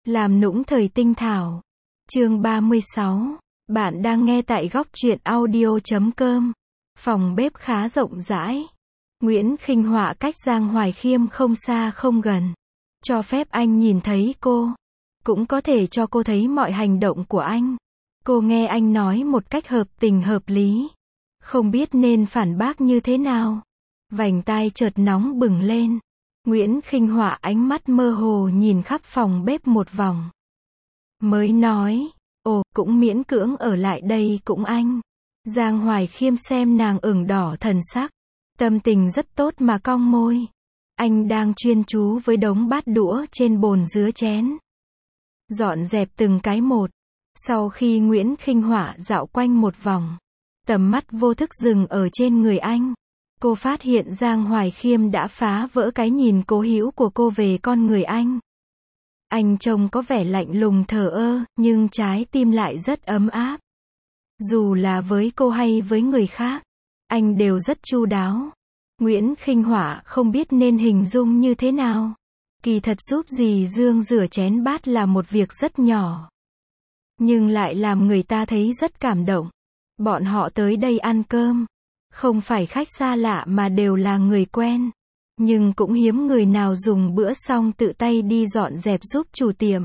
Làm nũng thời tinh thảo. Chương 36. Bạn đang nghe tại góc truyện audio.com. Phòng bếp khá rộng rãi. Nguyễn Khinh Họa cách Giang Hoài Khiêm không xa không gần. Cho phép anh nhìn thấy cô. Cũng có thể cho cô thấy mọi hành động của anh. Cô nghe anh nói một cách hợp tình hợp lý. Không biết nên phản bác như thế nào. Vành tai chợt nóng bừng lên. Nguyễn Khinh Họa ánh mắt mơ hồ nhìn khắp phòng bếp một vòng. Mới nói, ồ, cũng miễn cưỡng ở lại đây cũng anh. Giang Hoài Khiêm xem nàng ửng đỏ thần sắc. Tâm tình rất tốt mà cong môi. Anh đang chuyên chú với đống bát đũa trên bồn dứa chén. Dọn dẹp từng cái một. Sau khi Nguyễn Khinh Họa dạo quanh một vòng, tầm mắt vô thức dừng ở trên người anh. Cô phát hiện Giang Hoài Khiêm đã phá vỡ cái nhìn cố hữu của cô về con người anh. Anh trông có vẻ lạnh lùng thờ ơ, nhưng trái tim lại rất ấm áp. Dù là với cô hay với người khác, anh đều rất chu đáo. Nguyễn Khinh Họa không biết nên hình dung như thế nào. Kỳ thật giúp dì Dương rửa chén bát là một việc rất nhỏ, nhưng lại làm người ta thấy rất cảm động. Bọn họ tới đây ăn cơm, không phải khách xa lạ mà đều là người quen. Nhưng cũng hiếm người nào dùng bữa xong tự tay đi dọn dẹp giúp chủ tiệm.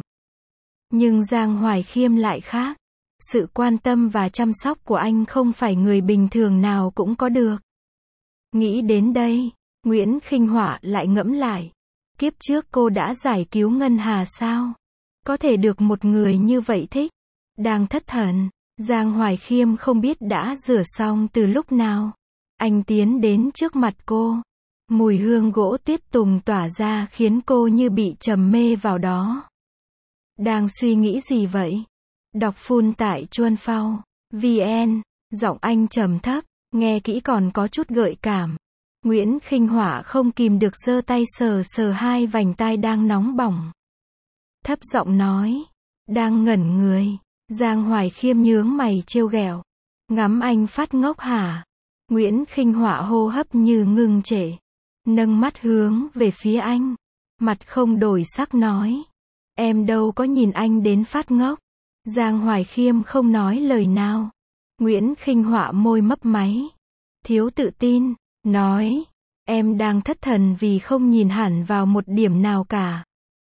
Nhưng Giang Hoài Khiêm lại khác. Sự quan tâm và chăm sóc của anh không phải người bình thường nào cũng có được. Nghĩ đến đây, Nguyễn Khinh Họa lại ngẫm lại. Kiếp trước cô đã giải cứu Ngân Hà sao? Có thể được một người như vậy thích. Đang thất thần, Giang Hoài Khiêm không biết đã rửa xong từ lúc nào. Anh tiến đến trước mặt cô. Mùi hương gỗ tuyết tùng tỏa ra khiến cô như bị trầm mê vào đó. Đang suy nghĩ gì vậy? Đọc full tại Chuan Phao VN. Giọng anh trầm thấp, nghe kỹ còn có chút gợi cảm. Nguyễn Khinh Họa không kìm được giơ tay sờ sờ hai vành tai đang nóng bỏng. Thấp giọng nói, đang ngẩn người. Giang Hoài Khiêm nhướng mày trêu ghẹo. Ngắm anh phát ngốc hả? Nguyễn Khinh Họa hô hấp như ngưng trệ. Nâng mắt hướng về phía anh. Mặt không đổi sắc nói. Em đâu có nhìn anh đến phát ngốc. Giang Hoài Khiêm không nói lời nào. Nguyễn Khinh Họa môi mấp máy. Thiếu tự tin, nói. Em đang thất thần vì không nhìn hẳn vào một điểm nào cả.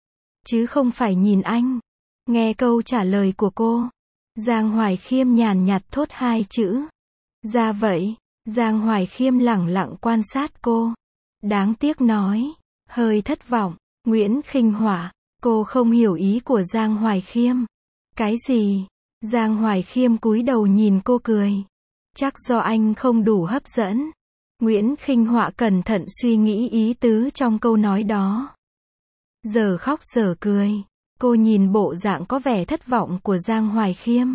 Chứ không phải nhìn anh. Nghe câu trả lời của cô, Giang Hoài Khiêm nhàn nhạt thốt hai chữ. Ra vậy. Giang Hoài Khiêm lẳng lặng quan sát cô. Đáng tiếc nói. Hơi thất vọng. Nguyễn Khinh Họa, cô không hiểu ý của Giang Hoài Khiêm. Cái gì? Giang Hoài Khiêm cúi đầu nhìn cô cười. Chắc do anh không đủ hấp dẫn. Nguyễn Khinh Họa cẩn thận suy nghĩ ý tứ trong câu nói đó. Giờ khóc giờ cười. Cô nhìn bộ dạng có vẻ thất vọng của Giang Hoài Khiêm.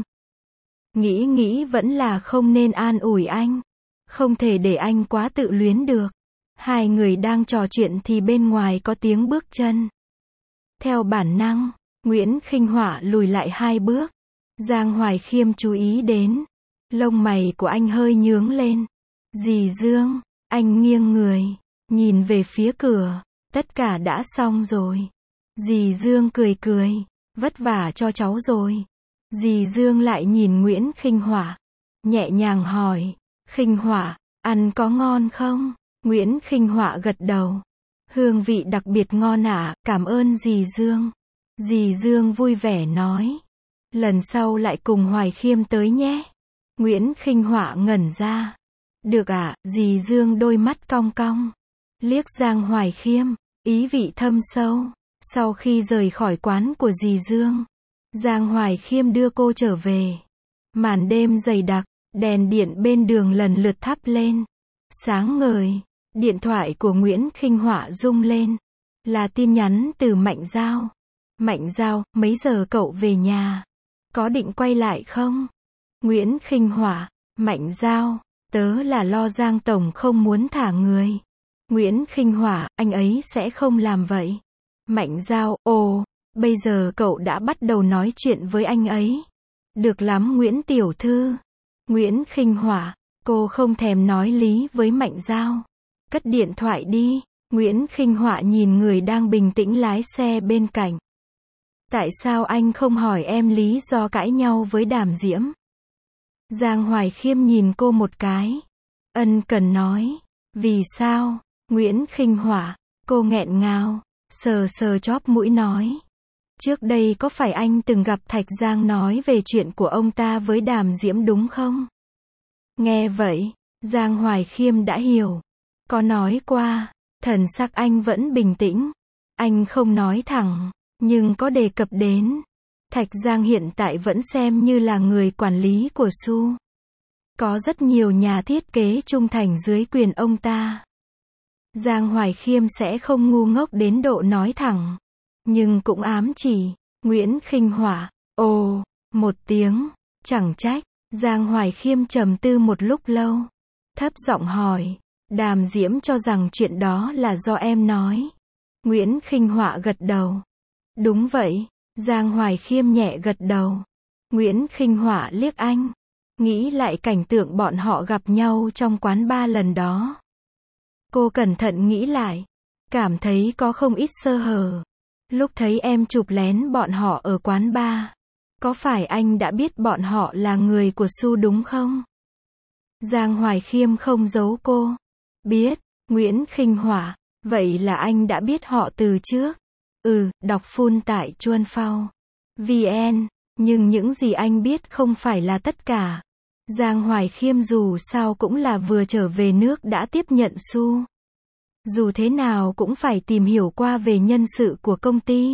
Nghĩ vẫn là không nên an ủi anh. Không thể để anh quá tự luyến được. Hai người đang trò chuyện thì bên ngoài có tiếng bước chân. Theo bản năng, Nguyễn Khinh Họa lùi lại hai bước. Giang Hoài Khiêm chú ý đến. Lông mày của anh hơi nhướng lên. Dì Dương, anh nghiêng người, nhìn về phía cửa. Tất cả đã xong rồi. Dì Dương cười cười. Vất vả cho cháu rồi. Dì Dương lại nhìn Nguyễn Khinh Họa. Nhẹ nhàng hỏi. Khinh Họa, ăn có ngon không? Nguyễn Khinh Họa gật đầu. Hương vị đặc biệt ngon ạ, cảm ơn dì Dương. Dì Dương vui vẻ nói. Lần sau lại cùng Hoài Khiêm tới nhé. Nguyễn Khinh Họa ngẩn ra. Được ạ, dì Dương đôi mắt cong cong. Liếc Giang Hoài Khiêm, ý vị thâm sâu. Sau khi rời khỏi quán của dì Dương, Giang Hoài Khiêm đưa cô trở về. Màn đêm dày đặc, đèn điện bên đường lần lượt thắp lên. Sáng ngời, điện thoại của Nguyễn Khinh Họa rung lên. Là tin nhắn từ Mạnh Giao. Mạnh Giao, mấy giờ cậu về nhà? Có định quay lại không? Nguyễn Khinh Họa, Mạnh Giao, tớ là lo Giang Tổng không muốn thả người. Nguyễn Khinh Họa, anh ấy sẽ không làm vậy. Mạnh Giao, ồ, bây giờ cậu đã bắt đầu nói chuyện với anh ấy. Được lắm Nguyễn Tiểu Thư. Nguyễn Khinh Họa, cô không thèm nói lý với Mạnh Giao. Cất điện thoại đi. Nguyễn Khinh Họa nhìn người đang bình tĩnh lái xe bên cạnh. Tại sao anh không hỏi em lý do cãi nhau với Đàm Diễm? Giang Hoài Khiêm nhìn cô một cái. Ân cần nói. Vì sao? Nguyễn Khinh Họa. Cô nghẹn ngào, sờ sờ chóp mũi nói. Trước đây có phải anh từng gặp Thạch Giang nói về chuyện của ông ta với Đàm Diễm đúng không? Nghe vậy, Giang Hoài Khiêm đã hiểu. Có nói qua, thần sắc anh vẫn bình tĩnh. Anh không nói thẳng, nhưng có đề cập đến. Thạch Giang hiện tại vẫn xem như là người quản lý của Su. Có rất nhiều nhà thiết kế trung thành dưới quyền ông ta. Giang Hoài Khiêm sẽ không ngu ngốc đến độ nói thẳng. Nhưng cũng ám chỉ. Nguyễn Khinh Họa. Ồ, một tiếng. Chẳng trách. Giang Hoài Khiêm trầm tư một lúc lâu. Thấp giọng hỏi. Đàm Diễm cho rằng chuyện đó là do em nói. Nguyễn Khinh Họa gật đầu. Đúng vậy. Giang Hoài Khiêm nhẹ gật đầu. Nguyễn Khinh Họa liếc anh. Nghĩ lại cảnh tượng bọn họ gặp nhau trong quán bar lần đó. Cô cẩn thận nghĩ lại. Cảm thấy có không ít sơ hở. Lúc thấy em chụp lén bọn họ ở quán bar. Có phải anh đã biết bọn họ là người của Su đúng không? Giang Hoài Khiêm không giấu cô. Biết. Nguyễn Khinh Họa. Vậy là anh đã biết họ từ trước. Đọc full tại Chuan Phao VN. Nhưng những gì anh biết không phải là tất cả. Giang Hoài Khiêm dù sao cũng là vừa trở về nước đã tiếp nhận Su. Dù thế nào cũng phải tìm hiểu qua về nhân sự của công ty.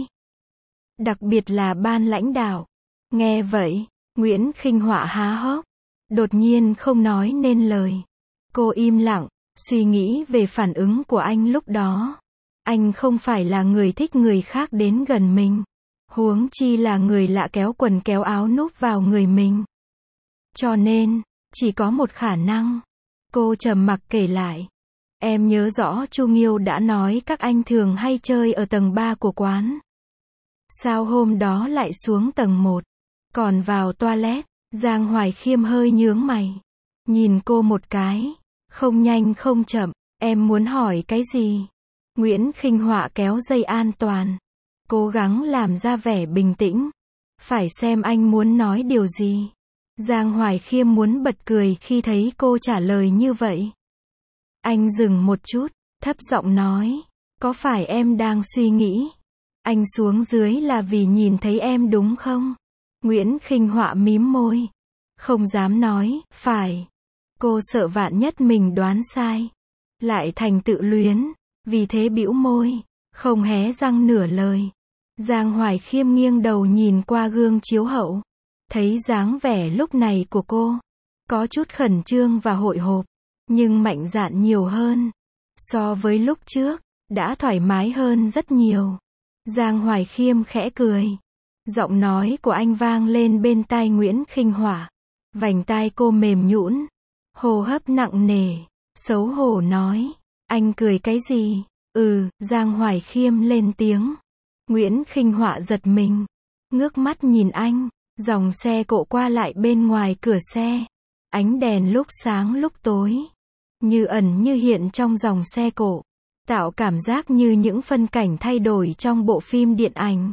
Đặc biệt là ban lãnh đạo. Nghe vậy, Nguyễn Khinh Họa há hốc. Đột nhiên không nói nên lời. Cô im lặng, suy nghĩ về phản ứng của anh lúc đó. Anh không phải là người thích người khác đến gần mình. Huống chi là người lạ kéo quần kéo áo núp vào người mình. Cho nên, chỉ có một khả năng. Cô trầm mặc kể lại. Em nhớ rõ Chu Nghiêu đã nói các anh thường hay chơi ở tầng 3 của quán. Sao hôm đó lại xuống tầng 1? Còn vào toilet, Giang Hoài Khiêm hơi nhướng mày. Nhìn cô một cái. Không nhanh không chậm, em muốn hỏi cái gì? Nguyễn Khinh Họa kéo dây an toàn. Cố gắng làm ra vẻ bình tĩnh. Phải xem anh muốn nói điều gì. Giang Hoài Khiêm muốn bật cười khi thấy cô trả lời như vậy. Anh dừng một chút, thấp giọng nói. Có phải em đang suy nghĩ? Anh xuống dưới là vì nhìn thấy em đúng không? Nguyễn Khinh Họa mím môi. Không dám nói, phải. Cô sợ vạn nhất mình đoán sai. Lại thành tự luyến. Vì thế bĩu môi. Không hé răng nửa lời. Giang Hoài Khiêm nghiêng đầu nhìn qua gương chiếu hậu. Thấy dáng vẻ lúc này của cô. Có chút khẩn trương và hội hộp. Nhưng mạnh dạn nhiều hơn. So với lúc trước, đã thoải mái hơn rất nhiều. Giang Hoài Khiêm khẽ cười. Giọng nói của anh vang lên bên tai Nguyễn Khinh Họa. Vành tai cô mềm nhũn. Hô hấp nặng nề. Xấu hổ nói. Anh cười cái gì? Giang Hoài Khiêm lên tiếng. Nguyễn Khinh Họa giật mình. Ngước mắt nhìn anh. Dòng xe cộ qua lại bên ngoài cửa xe. Ánh đèn lúc sáng lúc tối. Như ẩn như hiện trong dòng xe cộ. Tạo cảm giác như những phân cảnh thay đổi trong bộ phim điện ảnh.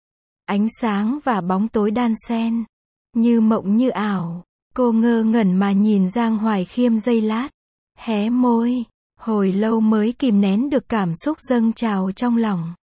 Ánh sáng và bóng tối đan xen. Như mộng như ảo. Cô ngơ ngẩn mà nhìn Giang Hoài Khiêm giây lát. Hé môi. Hồi lâu mới kìm nén được cảm xúc dâng trào trong lòng.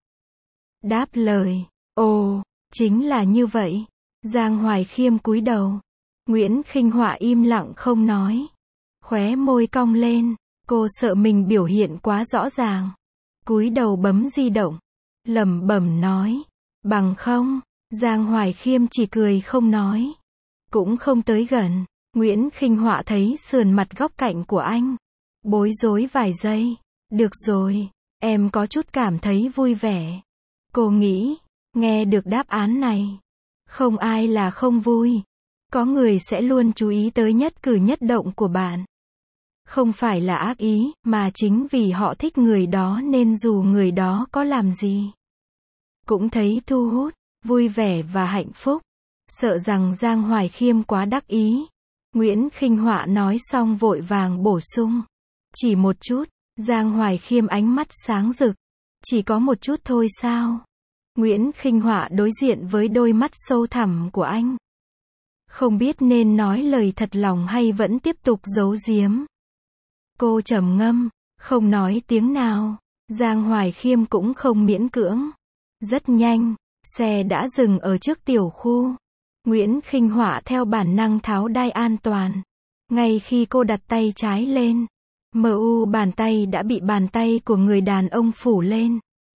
Đáp lời. Ồ, chính là như vậy. Giang Hoài Khiêm cúi đầu. Nguyễn Khinh Họa im lặng không nói. Khóe môi cong lên. Cô sợ mình biểu hiện quá rõ ràng. Cúi đầu bấm di động. Lẩm bẩm nói. Bằng không. Giang Hoài Khiêm chỉ cười không nói. Cũng không tới gần. Nguyễn Khinh Họa thấy sườn mặt góc cạnh của anh. Bối rối vài giây. Được rồi. Em có chút cảm thấy vui vẻ. Cô nghĩ. Nghe được đáp án này. Không ai là không vui. Có người sẽ luôn chú ý tới nhất cử nhất động của bạn. Không phải là ác ý, mà chính vì họ thích người đó nên dù người đó có làm gì, cũng thấy thu hút, vui vẻ và hạnh phúc. Sợ rằng Giang Hoài Khiêm quá đắc ý. Nguyễn Khinh Họa nói xong vội vàng bổ sung. Chỉ một chút. Giang Hoài Khiêm ánh mắt sáng rực. Chỉ có một chút thôi sao? Nguyễn Khinh Họa đối diện với đôi mắt sâu thẳm của anh. Không biết nên nói lời thật lòng hay vẫn tiếp tục giấu giếm. Cô trầm ngâm, không nói tiếng nào. Giang Hoài Khiêm cũng không miễn cưỡng. Rất nhanh, xe đã dừng ở trước tiểu khu. Nguyễn Khinh Họa theo bản năng tháo đai an toàn. Ngay khi cô đặt tay trái lên, bàn tay đã bị bàn tay của người đàn ông phủ lên.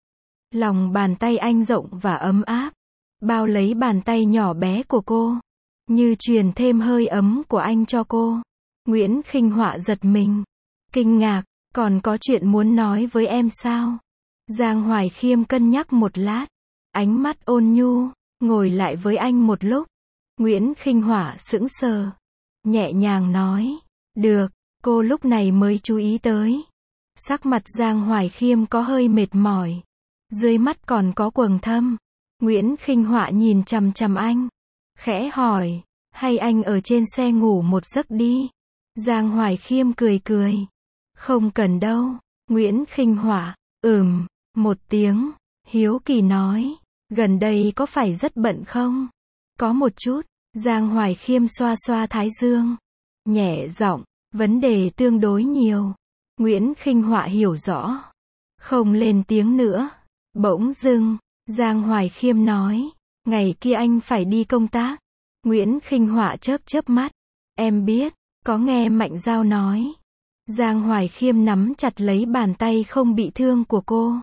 Lòng bàn tay anh rộng và ấm áp, bao lấy bàn tay nhỏ bé của cô, như truyền thêm hơi ấm của anh cho cô. Nguyễn Khinh Họa giật mình, kinh ngạc, còn có chuyện muốn nói với em sao? Giang Hoài Khiêm cân nhắc một lát, ánh mắt ôn nhu, ngồi lại với anh một lúc. Nguyễn Khinh Họa sững sờ, nhẹ nhàng nói, được. Cô lúc này mới chú ý tới. Sắc mặt Giang Hoài Khiêm có hơi mệt mỏi. Dưới mắt còn có quầng thâm. Nguyễn Khinh Họa nhìn chằm chằm anh. Khẽ hỏi, hay anh ở trên xe ngủ một giấc đi? Giang Hoài Khiêm cười cười. Không cần đâu. Nguyễn Khinh Họa, một tiếng. Hiếu kỳ nói, gần đây có phải rất bận không? Có một chút. Giang Hoài Khiêm xoa xoa thái dương. Nhẹ giọng, vấn đề tương đối nhiều. Nguyễn Khinh Họa hiểu rõ. Không lên tiếng nữa. Bỗng dưng, Giang Hoài Khiêm nói, ngày kia anh phải đi công tác. Nguyễn Khinh Họa chớp chớp mắt. Em biết, có nghe Mạnh Giao nói. Giang Hoài Khiêm nắm chặt lấy bàn tay không bị thương của cô.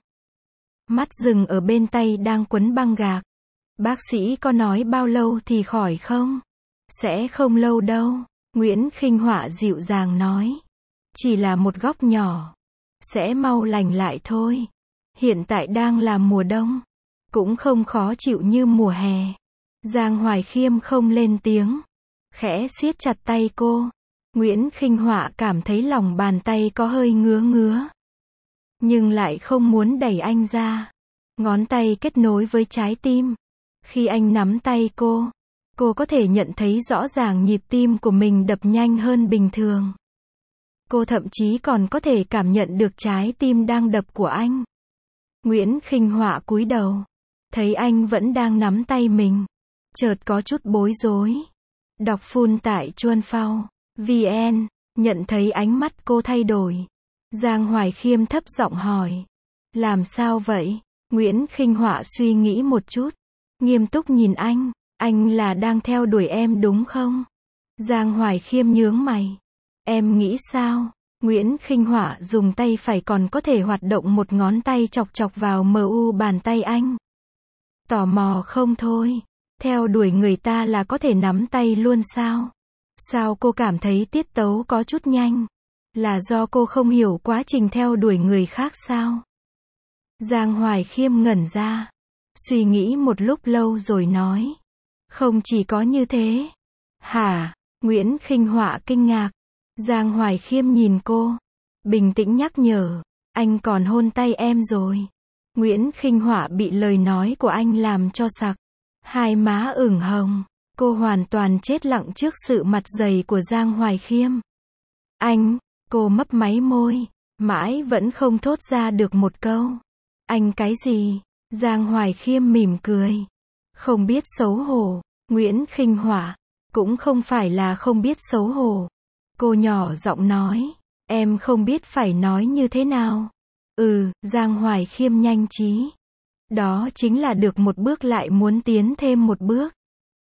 Mắt dừng ở bên tay đang quấn băng gạc. Bác sĩ có nói bao lâu thì khỏi không? Sẽ không lâu đâu. Nguyễn Khinh Họa dịu dàng nói. Chỉ là một góc nhỏ. Sẽ mau lành lại thôi. Hiện tại đang là mùa đông. Cũng không khó chịu như mùa hè. Giang Hoài Khiêm không lên tiếng. Khẽ siết chặt tay cô. Nguyễn Khinh Họa cảm thấy lòng bàn tay có hơi ngứa ngứa. Nhưng lại không muốn đẩy anh ra. Ngón tay kết nối với trái tim. Khi anh nắm tay cô có thể nhận thấy rõ ràng nhịp tim của mình đập nhanh hơn bình thường. Cô thậm chí còn có thể cảm nhận được trái tim đang đập của anh. Nguyễn Khinh Họa cúi đầu, thấy anh vẫn đang nắm tay mình, chợt có chút bối rối. Đọc full tại Chuan Phao VN, nhận thấy ánh mắt cô thay đổi. Giang Hoài Khiêm thấp giọng hỏi, làm sao vậy? Nguyễn Khinh Họa suy nghĩ một chút, nghiêm túc nhìn anh là đang theo đuổi em đúng không? Giang Hoài Khiêm nhướng mày. Em nghĩ sao? Nguyễn Khinh Họa dùng tay phải còn có thể hoạt động một ngón tay chọc chọc vào bàn tay anh. Tò mò không thôi. Theo đuổi người ta là có thể nắm tay luôn sao? Sao cô cảm thấy tiết tấu có chút nhanh? Là do cô không hiểu quá trình theo đuổi người khác sao? Giang Hoài Khiêm ngẩn ra, suy nghĩ một lúc lâu rồi nói. Không chỉ có như thế. Hả? Nguyễn Khinh Họa kinh ngạc. Giang Hoài Khiêm nhìn cô, bình tĩnh nhắc nhở, anh còn hôn tay em rồi. Nguyễn Khinh Họa bị lời nói của anh làm cho sặc. Hai má ửng hồng, cô hoàn toàn chết lặng trước sự mặt dày của Giang Hoài Khiêm. Anh, cô mấp máy môi, mãi vẫn không thốt ra được một câu. Anh cái gì? Giang Hoài Khiêm mỉm cười. Không biết xấu hổ. Nguyễn Khinh Họa cũng không phải là không biết xấu hổ. Cô nhỏ giọng nói, em không biết phải nói như thế nào. Giang Hoài Khiêm nhanh trí. Đó chính là được một bước lại muốn tiến thêm một bước.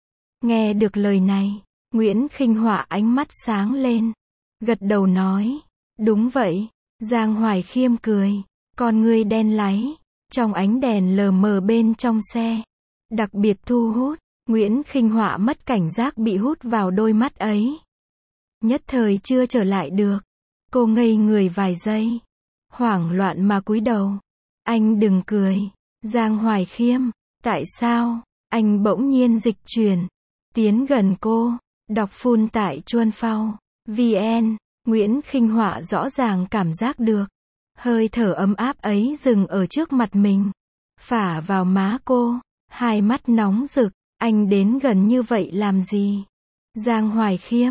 Nghe được lời này, Nguyễn Khinh Họa ánh mắt sáng lên, gật đầu nói, đúng vậy. Giang Hoài Khiêm cười, con ngươi đen láy, trong ánh đèn lờ mờ bên trong xe, đặc biệt thu hút. Nguyễn Khinh Họa mất cảnh giác bị hút vào đôi mắt ấy. Nhất thời chưa trở lại được. Cô ngây người vài giây, hoảng loạn mà cúi đầu. Anh đừng cười. Giang Hoài Khiêm, tại sao? Anh bỗng nhiên dịch chuyển, tiến gần cô. Đọc full tại Chuan Phao VN. Nguyễn Khinh Họa rõ ràng cảm giác được hơi thở ấm áp ấy dừng ở trước mặt mình, phả vào má cô. Hai mắt nóng rực. Anh đến gần như vậy làm gì? Giang Hoài Khiêm,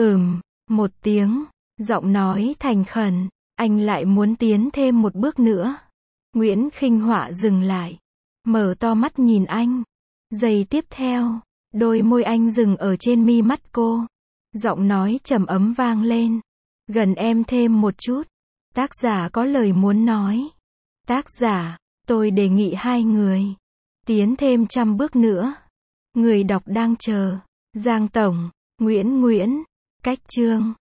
một tiếng, giọng nói thành khẩn. Anh lại muốn tiến thêm một bước nữa. Nguyễn Khinh Họa dừng lại, Mở to mắt nhìn anh. Giây tiếp theo, đôi môi anh dừng ở trên mi mắt cô. Giọng nói trầm ấm vang lên. Gần em thêm một chút. Tác giả có lời muốn nói. Tác giả, tôi đề nghị hai người tiến thêm 100 bước nữa. Người đọc đang chờ. Giang Tổng, Nguyễn. Cách chương